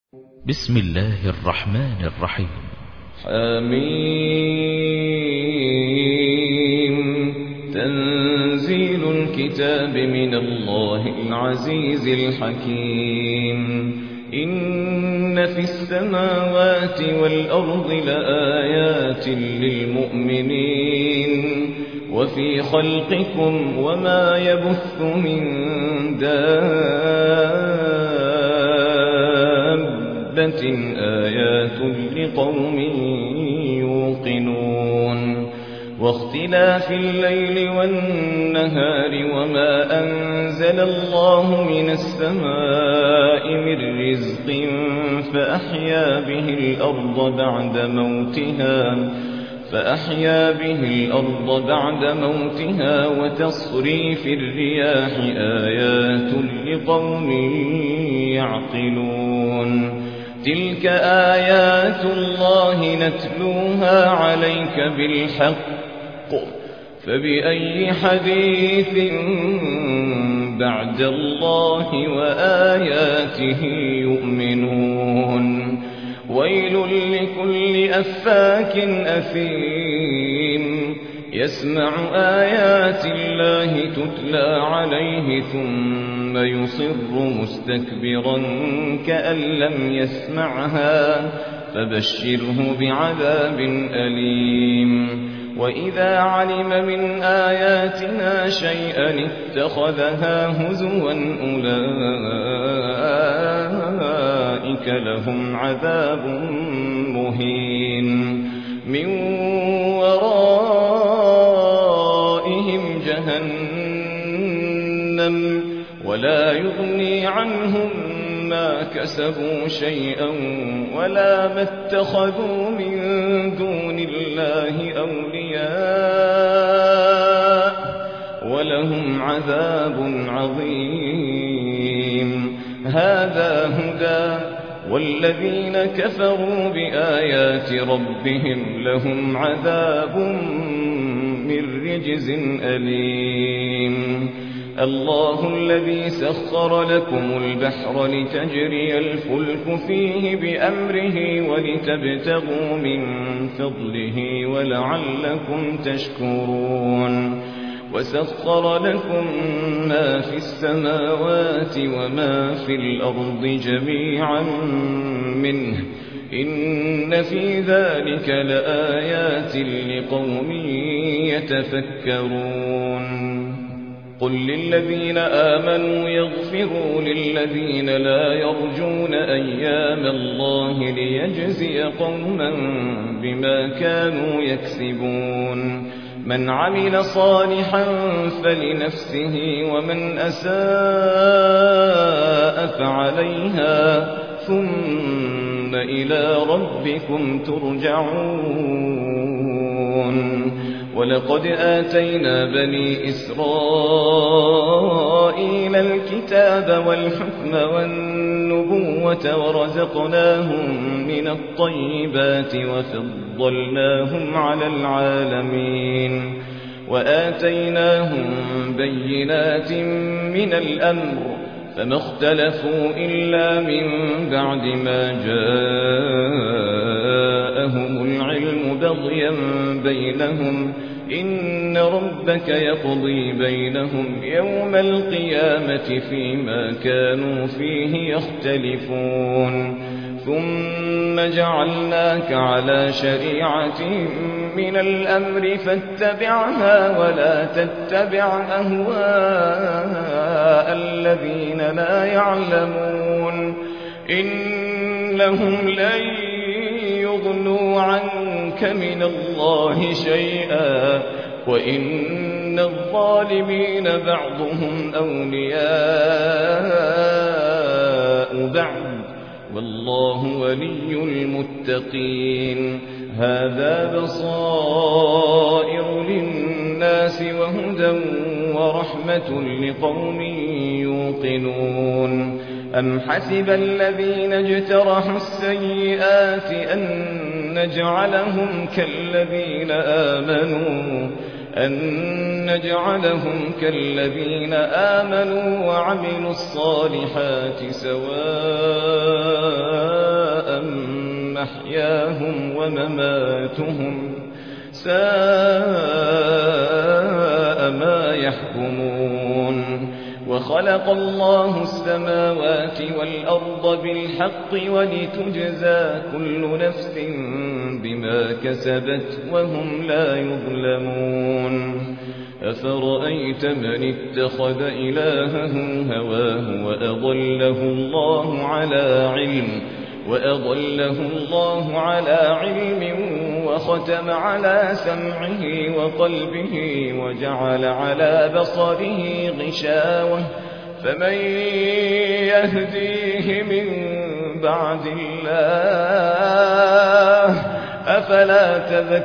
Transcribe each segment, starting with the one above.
بسم الله الرحمن الرحيم. حميم. تنزيل الكتاب من الله العزيز الحكيم. إن في السماوات والأرض لآيات للمؤمنين وفي خلقكم وما يبث من دابة آيات لقوم يوقنون. واختلاف الليل والنهار وما أنزل الله من السماء من رزق فأحيا به الأرض بعد موتها وتصريف الرياح آيات لقوم يعقلون. تلك آيات الله نتلوها عليك بالحق فبأي حديث بعد الله وآياته يؤمنون. ويل لكل أفاك أثيم يسمع آيات الله تتلى عليه ثم يصر مستكبرا كأن لم يسمعها فبشره بعذاب أليم. وإذا علم من آياتنا شيئا اتخذها هزوا أولئك لهم عذاب مهين. من ورائهم جهنم ولا يغني عنهم ما كسبوا شيئا ولا ما اتخذوا من دون الله أولياء ولهم عذاب عظيم. هذا هدى والذين كفروا بآيات ربهم لهم عذاب من رجز أليم. الله الذي سخر لكم البحر لتجري الفلك فيه بأمره ولتبتغوا من فضله ولعلكم تشكرون. وسخر لكم ما في السماوات وما في الأرض جميعا منه إن في ذلك لآيات لقوم يتفكرون. قل للذين آمنوا يغفروا للذين لا يرجون أيام الله ليجزي قوما بما كانوا يكسبون. من عمل صالحا فلنفسه ومن أساء فعليها ثم إلى ربكم ترجعون. ولقد آتينا بني إسرائيل الكتاب والحكم والنبوة ورزقناهم من الطيبات وفضلناهم على العالمين. وآتيناهم بينات من الأمر فما اختلفوا إلا من بعد ما جاءهم العلم بغيا بينهم إن ربك يقضي بينهم يوم القيامة فيما كانوا فيه يختلفون. ثم جعلناك على شريعة من الأمر فاتبعها ولا تتبع أهواء الذين لا يعلمون إنهم لن يغنوا عنك من الله شيئا وإن الظالمين بعضهم أولياء بعض والله ولي المتقين. هذا بصائر للناس وهدى ورحمة لقوم يوقنون. أم حسب الذين اجترحوا السيئات أن نجعلهم كالذين آمنوا وعملوا الصالحات سواء محياهم ومماتهم ساء ما يحكمون وخلق الله السماوات والأرض بالحق ولتجزى كل نفس بما كسبت وهم لا يظلمون أفرأيت من اتخذ إلهه هواه وأضله الله على علم وختم على سمعه وقلبه وجعل على بصره غشاوة فمن يهديه من بعد الله أفلا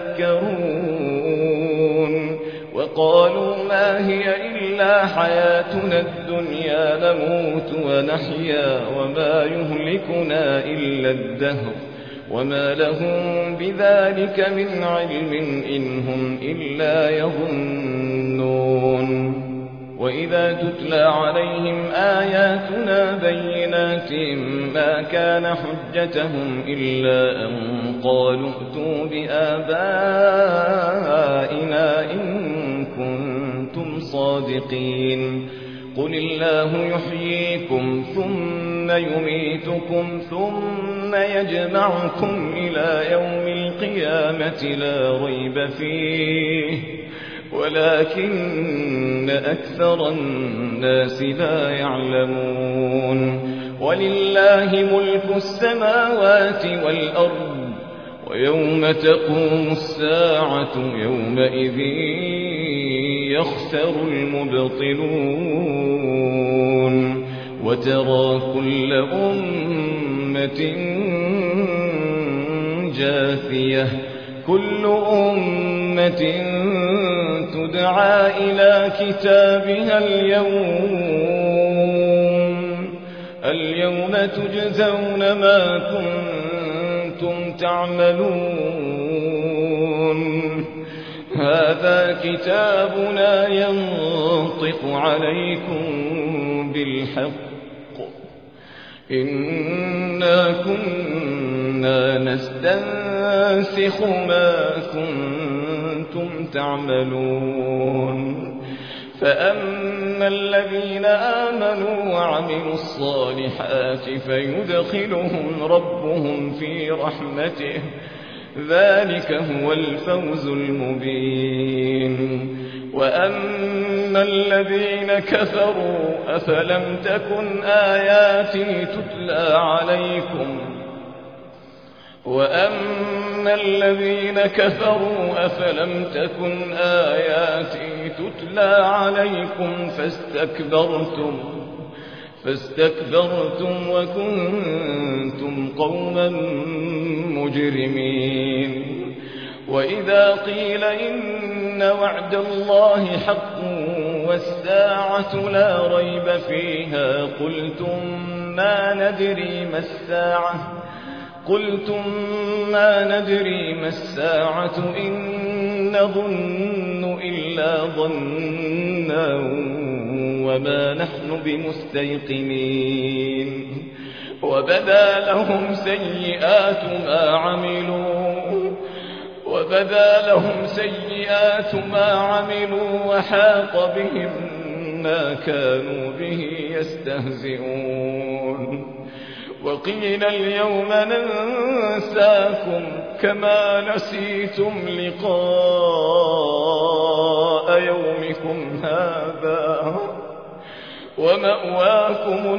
تذكرون وقالوا ما هي إلا حياتنا الدنيا نموت ونحيا وما يهلكنا إلا الدهر وما لهم بذلك من علم إن هم إلا يظنون وإذا تتلى عليهم آياتنا بينات ما كان حجتهم إلا أن قالوا ائتوا بآبائنا إن كنتم صادقين قل الله يحييكم ثم يميتكم ثم يجمعكم إلى يوم القيامة لا ريب فيه ولكن أكثر الناس لا يعلمون ولله ملك السماوات والأرض ويوم تقوم الساعة يومئذ يخسر المبطلون وترى كل أمة جاثية كل أمة تدعى إلى كتابها اليوم تجزون ما كنتم تعملون هذا كتابنا ينطق عليكم بالحق إنا كنا نستنسخ ما كنتم تعملون فأما الذين آمنوا وعملوا الصالحات فيدخلهم ربهم في رحمته ذلك هو الفوز المبين وأما الذين كفروا أفلم تكن آياتي تتلى عليكم وأما الذين كفروا أفلم تكن آياتي تتلى عليكم فاستكبرتم وكنتم قوما مجرمين وإذا قيل إن وعد الله حق والساعة لا ريب فيها قلتم ما ندري ما الساعة إن نظن إلا ظنا وما نحن بمستيقنين وبدا لهم سيئات ما عملوا وحاق بهم ما كانوا به يستهزئون وقيل اليوم ننساكم كما نسيتم لقاء يومكم هذا ومأواكم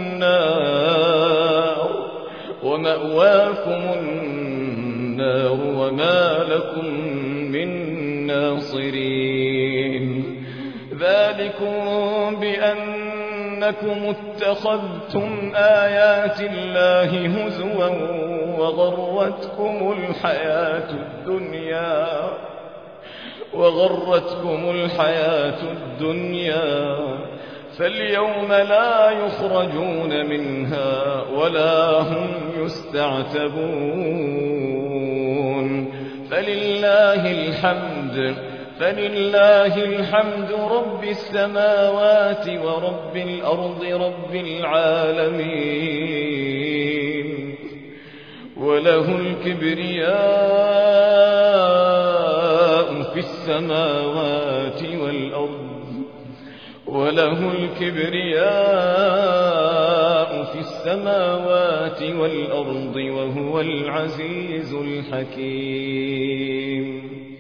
النار وما لكم من ناصرين ذلكم بأنكم اتخذتم آيات الله هزوا وغرتكم الحياة الدنيا فاليوم لا يخرجون منها ولا هم يستعتبون فلله الحمد رب السماوات ورب الأرض رب العالمين وله الكبرياء في السماوات والأرض وله الكبرياء في السماوات والأرض وهو العزيز الحكيم